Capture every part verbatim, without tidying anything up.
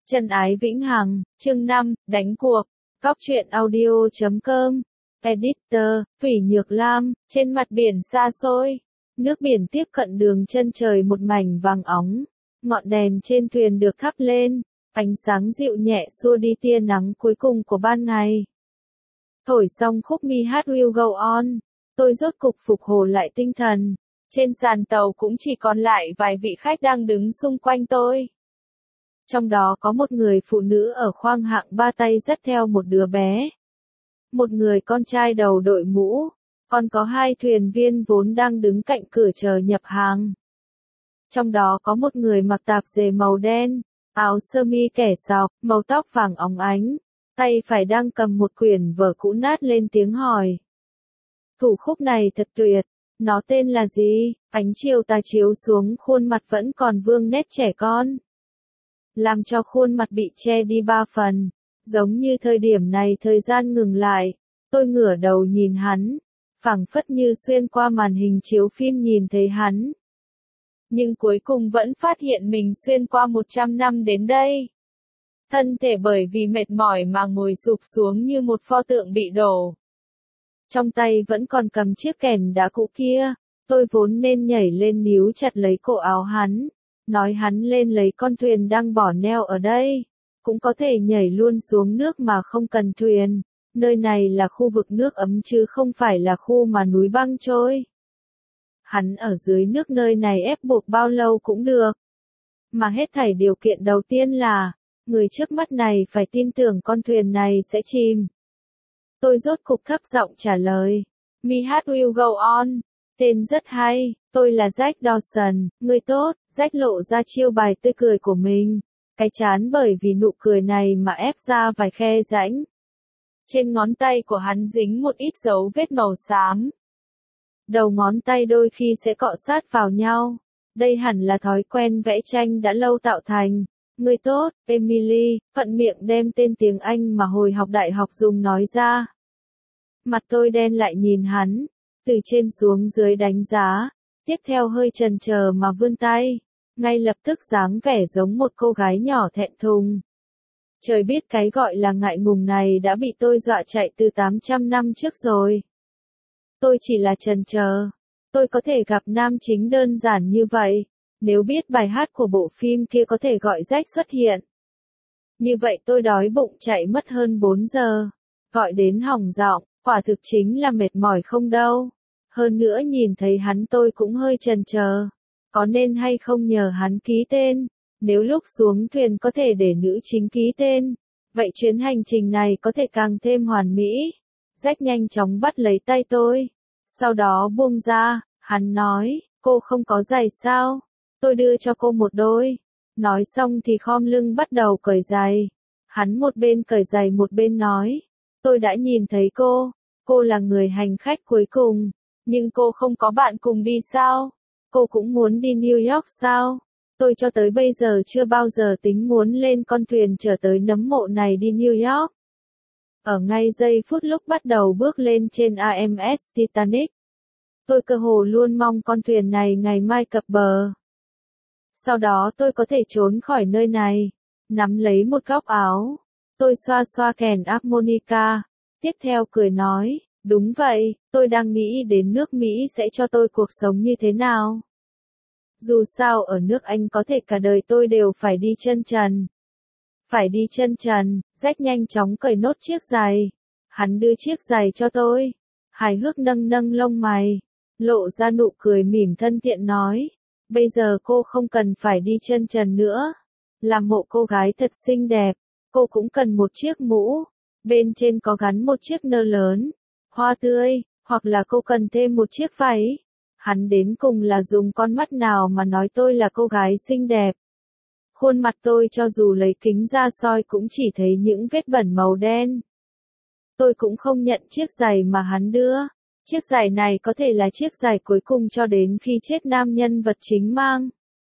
Chân ái vĩnh hằng, chương năm, đánh cuộc. Cóc truyện audio chấm com. Editor, Thủy Nhược Lam, trên mặt biển xa xôi. Nước biển tiếp cận đường chân trời một mảnh vàng óng. Ngọn đèn trên thuyền được thắp lên. Ánh sáng dịu nhẹ xua đi tia nắng cuối cùng của ban ngày. Thổi xong khúc mi hát Will Go On. Tôi rốt cục phục hồi lại tinh thần. Trên sàn tàu cũng chỉ còn lại vài vị khách đang đứng xung quanh tôi. Trong đó có một người phụ nữ ở khoang hạng ba tay dắt theo một đứa bé. Một người con trai đầu đội mũ. Còn có hai thuyền viên vốn đang đứng cạnh cửa chờ nhập hàng. Trong đó có một người mặc tạp dề màu đen, áo sơ mi kẻ sọc, màu tóc vàng óng ánh. Tay phải đang cầm một quyển vở cũ nát lên tiếng hỏi. Thủ khúc này thật tuyệt. Nó tên là gì? Ánh chiều tà chiếu xuống khuôn mặt vẫn còn vương nét trẻ con. Làm cho khuôn mặt bị che đi ba phần. Giống như thời điểm này thời gian ngừng lại. Tôi ngửa đầu nhìn hắn. Phảng phất như xuyên qua màn hình chiếu phim nhìn thấy hắn. Nhưng cuối cùng vẫn phát hiện mình xuyên qua một trăm năm đến đây. Thân thể bởi vì mệt mỏi mà ngồi sụp xuống như một pho tượng bị đổ. Trong tay vẫn còn cầm chiếc kèn đá cũ kia. Tôi vốn nên nhảy lên níu chặt lấy cổ áo hắn. Nói hắn lên lấy con thuyền đang bỏ neo ở đây. Cũng có thể nhảy luôn xuống nước mà không cần thuyền. Nơi này là khu vực nước ấm chứ không phải là khu mà núi băng trôi. Hắn ở dưới nước nơi này ép buộc bao lâu cũng được. Mà hết thảy điều kiện đầu tiên là, người trước mắt này phải tin tưởng con thuyền này sẽ chìm. Tôi rốt cục thấp giọng trả lời. Mi hát Will Go On. Tên rất hay, tôi là Jack Dawson, người tốt. Jack lộ ra chiêu bài tươi cười của mình. Cái chán bởi vì nụ cười này mà ép ra vài khe rãnh. Trên ngón tay của hắn dính một ít dấu vết màu xám. Đầu ngón tay đôi khi sẽ cọ sát vào nhau. Đây hẳn là thói quen vẽ tranh đã lâu tạo thành. Người tốt, Emily, thuận miệng đem tên tiếng Anh mà hồi học đại học dùng nói ra. Mặt tôi đen lại nhìn hắn, từ trên xuống dưới đánh giá, tiếp theo hơi chần chờ mà vươn tay, ngay lập tức dáng vẻ giống một cô gái nhỏ thẹn thùng. Trời biết cái gọi là ngại ngùng này đã bị tôi dọa chạy từ tám trăm năm trước rồi. Tôi chỉ là chần chờ, tôi có thể gặp nam chính đơn giản như vậy, nếu biết bài hát của bộ phim kia có thể gọi Jack xuất hiện. Như vậy tôi đói bụng chạy mất hơn bốn giờ, gọi đến hỏng giọng, quả thực chính là mệt mỏi không đâu. Hơn nữa nhìn thấy hắn tôi cũng hơi chần chờ, có nên hay không nhờ hắn ký tên, nếu lúc xuống thuyền có thể để nữ chính ký tên, vậy chuyến hành trình này có thể càng thêm hoàn mỹ. Jack nhanh chóng bắt lấy tay tôi, sau đó buông ra, hắn nói, cô không có giày sao? Tôi đưa cho cô một đôi. Nói xong thì khom lưng bắt đầu cởi giày. Hắn một bên cởi giày một bên nói, tôi đã nhìn thấy cô, cô là người hành khách cuối cùng, nhưng cô không có bạn cùng đi sao? Cô cũng muốn đi New York sao? Tôi cho tới bây giờ chưa bao giờ tính muốn lên con thuyền chở tới nấm mộ này đi New York. Ở ngay giây phút lúc bắt đầu bước lên trên a em ét Titanic, tôi cơ hồ luôn mong con thuyền này ngày mai cập bờ. Sau đó tôi có thể trốn khỏi nơi này, nắm lấy một góc áo, tôi xoa xoa kèn harmonica, tiếp theo cười nói, đúng vậy, tôi đang nghĩ đến nước Mỹ sẽ cho tôi cuộc sống như thế nào. Dù sao ở nước Anh có thể cả đời tôi đều phải đi chân trần. Phải đi chân trần, Jack nhanh chóng cởi nốt chiếc giày. Hắn đưa chiếc giày cho tôi. Hài hước nâng nâng lông mày. Lộ ra nụ cười mỉm thân thiện nói. Bây giờ cô không cần phải đi chân trần nữa. Làm mộ cô gái thật xinh đẹp. Cô cũng cần một chiếc mũ. Bên trên có gắn một chiếc nơ lớn. Hoa tươi. Hoặc là cô cần thêm một chiếc váy. Hắn đến cùng là dùng con mắt nào mà nói tôi là cô gái xinh đẹp. Khuôn mặt tôi cho dù lấy kính ra soi cũng chỉ thấy những vết bẩn màu đen. Tôi cũng không nhận chiếc giày mà hắn đưa. Chiếc giày này có thể là chiếc giày cuối cùng cho đến khi chết nam nhân vật chính mang.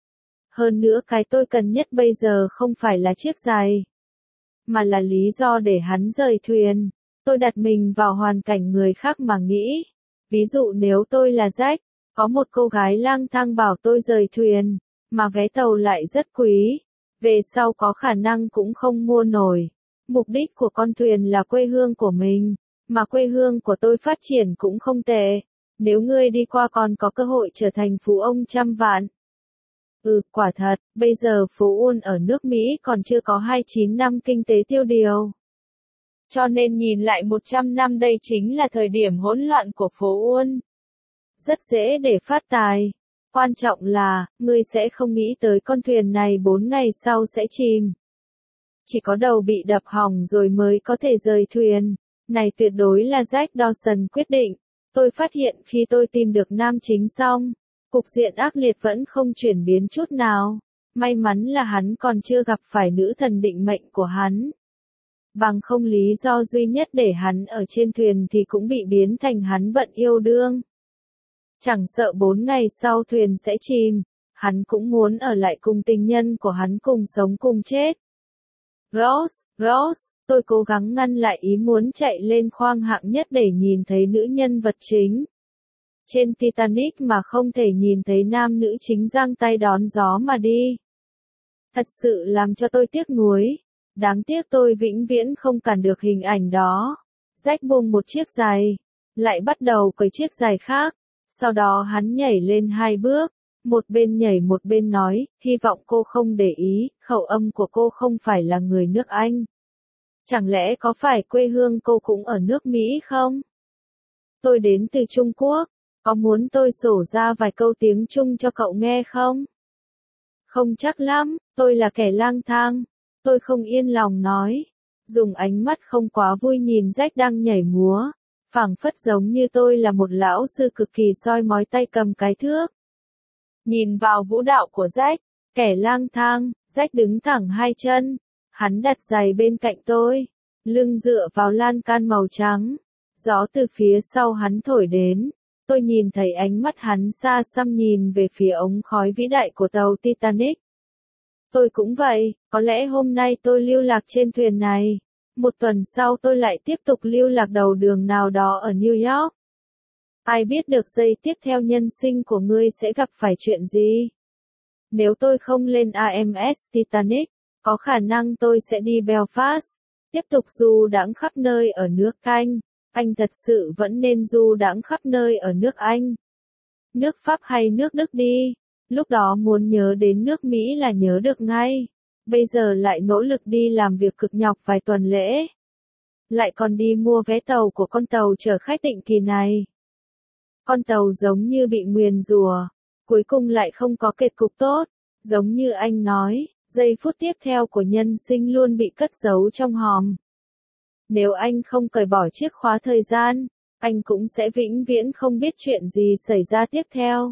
Hơn nữa cái tôi cần nhất bây giờ không phải là chiếc giày, mà là lý do để hắn rời thuyền. Tôi đặt mình vào hoàn cảnh người khác mà nghĩ. Ví dụ nếu tôi là Jack, có một cô gái lang thang bảo tôi rời thuyền, mà vé tàu lại rất quý. về sau có khả năng cũng không mua nổi. Mục đích của con thuyền là quê hương của mình, mà quê hương của tôi phát triển cũng không tệ. Nếu ngươi đi qua còn có cơ hội trở thành phú ông trăm vạn. Ừ, quả thật, bây giờ phố Uôn ở nước Mỹ còn chưa có hai mươi chín năm kinh tế tiêu điều. Cho nên nhìn lại một trăm năm đây chính là thời điểm hỗn loạn của phố Uôn. Rất dễ để phát tài. Quan trọng là, ngươi sẽ không nghĩ tới con thuyền này bốn ngày sau sẽ chìm. Chỉ có đầu bị đập hỏng rồi mới có thể rời thuyền. Này tuyệt đối là Jack Dawson quyết định. Tôi phát hiện khi tôi tìm được nam chính xong, cục diện ác liệt vẫn không chuyển biến chút nào. May mắn là hắn còn chưa gặp phải nữ thần định mệnh của hắn. Bằng không lý do duy nhất để hắn ở trên thuyền thì cũng bị biến thành hắn bận yêu đương. Chẳng sợ bốn ngày sau thuyền sẽ chìm, hắn cũng muốn ở lại cùng tình nhân của hắn cùng sống cùng chết. Rose, Rose, tôi cố gắng ngăn lại ý muốn chạy lên khoang hạng nhất để nhìn thấy nữ nhân vật chính. Trên Titanic mà không thể nhìn thấy nam nữ chính giang tay đón gió mà đi. Thật sự làm cho tôi tiếc nuối. Đáng tiếc tôi vĩnh viễn không cản được hình ảnh đó. Jack buông một chiếc giày, lại bắt đầu cởi chiếc giày khác. Sau đó hắn nhảy lên hai bước, một bên nhảy một bên nói, hy vọng cô không để ý, khẩu âm của cô không phải là người nước Anh. Chẳng lẽ có phải quê hương cô cũng ở nước Mỹ không? Tôi đến từ Trung Quốc, có muốn tôi sổ ra vài câu tiếng Trung cho cậu nghe không? Không chắc lắm, tôi là kẻ lang thang. Tôi không yên lòng nói, dùng ánh mắt không quá vui nhìn Jack đang nhảy múa, phảng phất giống như tôi là một lão sư cực kỳ soi mói tay cầm cái thước. Nhìn vào vũ đạo của Jack, kẻ lang thang, Jack đứng thẳng hai chân, hắn đặt giày bên cạnh tôi, lưng dựa vào lan can màu trắng, gió từ phía sau hắn thổi đến, tôi nhìn thấy ánh mắt hắn xa xăm nhìn về phía ống khói vĩ đại của tàu Titanic. Tôi cũng vậy, có lẽ hôm nay tôi lưu lạc trên thuyền này. Một tuần sau tôi lại tiếp tục lưu lạc đầu đường nào đó ở New York. Ai biết được giây tiếp theo nhân sinh của ngươi sẽ gặp phải chuyện gì? Nếu tôi không lên a em ét Titanic, có khả năng tôi sẽ đi Belfast, tiếp tục du đãng khắp nơi ở nước Anh. Anh thật sự vẫn nên du đãng khắp nơi ở nước Anh. Nước Pháp hay nước Đức đi. Lúc đó muốn nhớ đến nước Mỹ là nhớ được ngay. Bây giờ lại nỗ lực đi làm việc cực nhọc vài tuần lễ. Lại còn đi mua vé tàu của con tàu chở khách định kỳ này. Con tàu giống như bị nguyền rủa, cuối cùng lại không có kết cục tốt. Giống như anh nói, giây phút tiếp theo của nhân sinh luôn bị cất giấu trong hòm. Nếu anh không cởi bỏ chiếc khóa thời gian, anh cũng sẽ vĩnh viễn không biết chuyện gì xảy ra tiếp theo.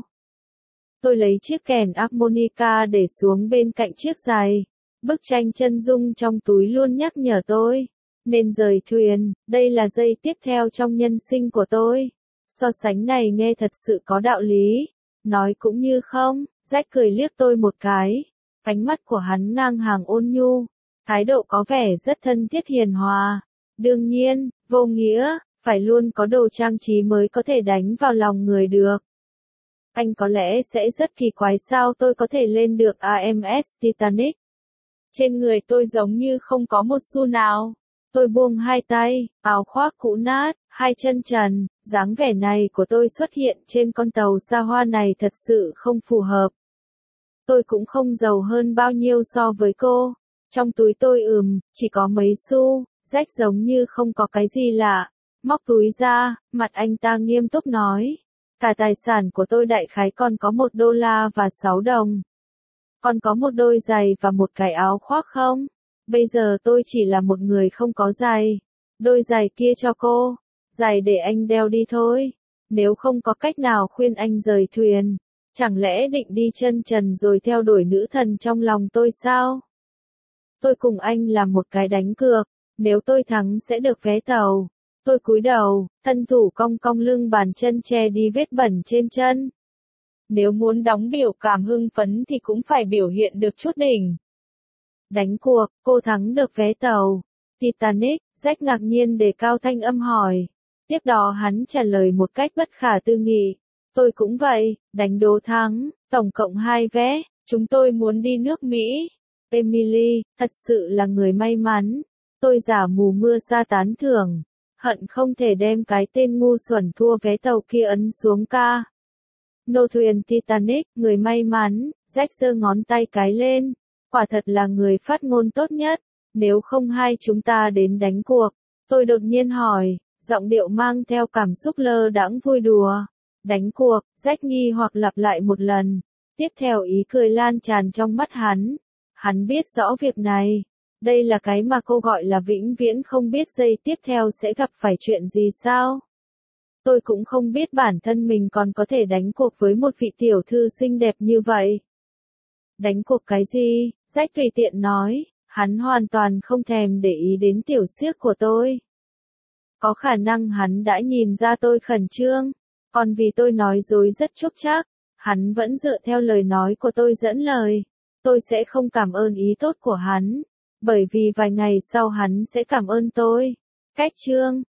Tôi lấy chiếc kèn harmonica để xuống bên cạnh chiếc giày. Bức tranh chân dung trong túi luôn nhắc nhở tôi. Nên rời thuyền, đây là giây tiếp theo trong nhân sinh của tôi. So sánh này nghe thật sự có đạo lý. Nói cũng như không, Jack cười liếc tôi một cái. Ánh mắt của hắn ngang hàng ôn nhu. Thái độ có vẻ rất thân thiết hiền hòa. Đương nhiên, vô nghĩa, phải luôn có đồ trang trí mới có thể đánh vào lòng người được. Anh có lẽ sẽ rất kỳ quái sao tôi có thể lên được a em ét Titanic. Trên người tôi giống như không có một xu nào. Tôi buông hai tay, áo khoác cũ nát, hai chân trần, dáng vẻ này của tôi xuất hiện trên con tàu xa hoa này thật sự không phù hợp. Tôi cũng không giàu hơn bao nhiêu so với cô. Trong túi tôi ừm, chỉ có mấy xu, Jack giống như không có cái gì lạ. Móc túi ra, mặt anh ta nghiêm túc nói. Cả tài sản của tôi đại khái còn có một đô la và sáu đồng. Còn có một đôi giày và một cái áo khoác không? Bây giờ tôi chỉ là một người không có giày. Đôi giày kia cho cô. Giày để anh đeo đi thôi. Nếu không có cách nào khuyên anh rời thuyền. Chẳng lẽ định đi chân trần rồi theo đuổi nữ thần trong lòng tôi sao? Tôi cùng anh làm một cái đánh cược. Nếu tôi thắng sẽ được vé tàu. Tôi cúi đầu, thân thủ cong cong lưng bàn chân che đi vết bẩn trên chân. Nếu muốn đóng biểu cảm hưng phấn thì cũng phải biểu hiện được chút đỉnh. Đánh cuộc, cô thắng được vé tàu. Titanic, Jack ngạc nhiên đề cao thanh âm hỏi. Tiếp đó hắn trả lời một cách bất khả tư nghị. Tôi cũng vậy, đánh đố thắng, tổng cộng hai vé, chúng tôi muốn đi nước Mỹ. Emily, thật sự là người may mắn. Tôi giả mù mưa ra tán thưởng. Hận không thể đem cái tên ngu xuẩn thua vé tàu kia ấn xuống ca. Nô thuyền Titanic, người may mắn, Jack giơ ngón tay cái lên. Quả thật là người phát ngôn tốt nhất. Nếu không hai chúng ta đến đánh cuộc. Tôi đột nhiên hỏi, giọng điệu mang theo cảm xúc lơ đãng vui đùa. Đánh cuộc, Jack nghi hoặc lặp lại một lần. Tiếp theo ý cười lan tràn trong mắt hắn. Hắn biết rõ việc này. Đây là cái mà cô gọi là vĩnh viễn không biết giây tiếp theo sẽ gặp phải chuyện gì sao. Tôi cũng không biết bản thân mình còn có thể đánh cuộc với một vị tiểu thư xinh đẹp như vậy. Đánh cuộc cái gì? Jack tùy tiện nói, hắn hoàn toàn không thèm để ý đến tiểu xiếc của tôi. Có khả năng hắn đã nhìn ra tôi khẩn trương, còn vì tôi nói dối rất chúc chắc, hắn vẫn dựa theo lời nói của tôi dẫn lời. Tôi sẽ không cảm ơn ý tốt của hắn, bởi vì vài ngày sau hắn sẽ cảm ơn tôi. Cách chương